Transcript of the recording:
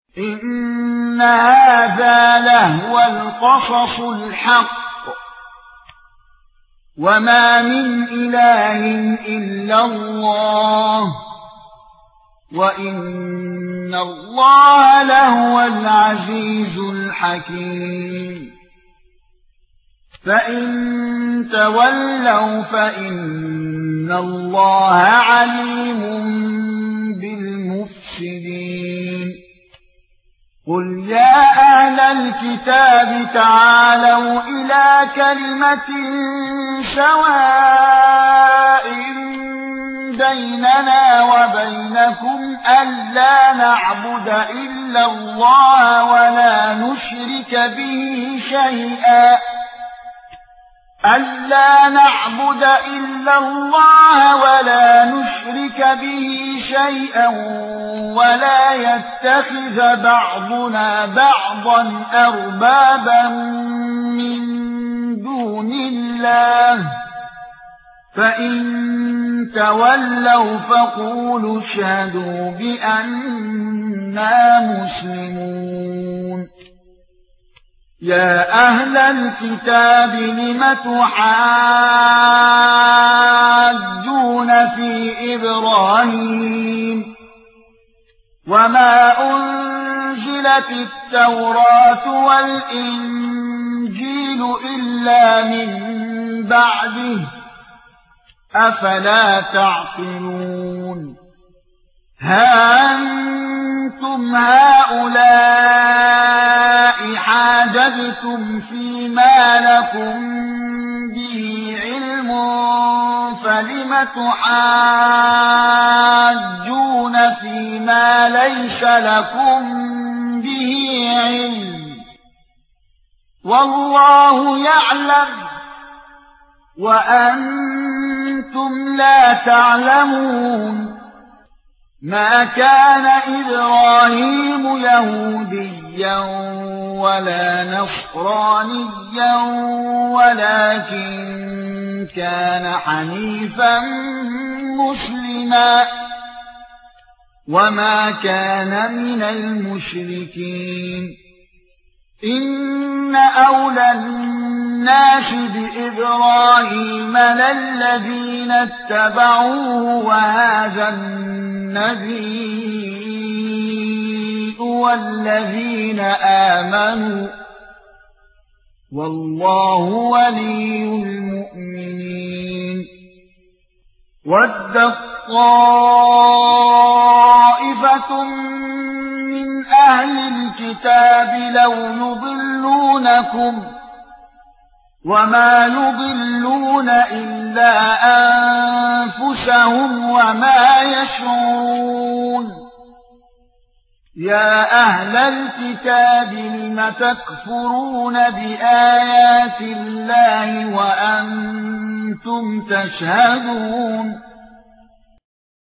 إن هذا لهو القصص الحق وما من إله إلا الله وإن الله لهو العزيز الحكيم فإن تولوا فإن الله عليم بالمفسدين قل يا أهل الكتاب تعالوا إلى كلمة سواء بيننا وبينكم ألا نعبد إلا الله ولا نشرك به شيئا ولا يتخذ بعضنا بعضا أربابا من دون الله فإن تولوا فقولوا اشهدوا بأننا مسلمون يا أهل الكتاب لم تحاجون في إبراهيم وما أنزلت التوراة والإنجيل إلا من بعده أفلا تعقلون ها أنتم هؤلاء حاججتم فيما لكم به علم فلم تحاجون فيما ليس لكم به علم والله يعلم وأنتم لا تعلمون ما كان إبراهيم يهوديا ولا نصرانيا ولكن كان حنيفا مسلما وما كان من المشركين إن أولى الناس بإبراهيم للذين اتبعوه وهذا النبي والذين آمنوا والله ولي المؤمنين ود طائفة من أهل الكتاب لو يضلونكم وما يضلون إلا أنفسهم وما يشعرون يا أهل الكتاب لم تكفرون بآيات الله وأنتم تشهدون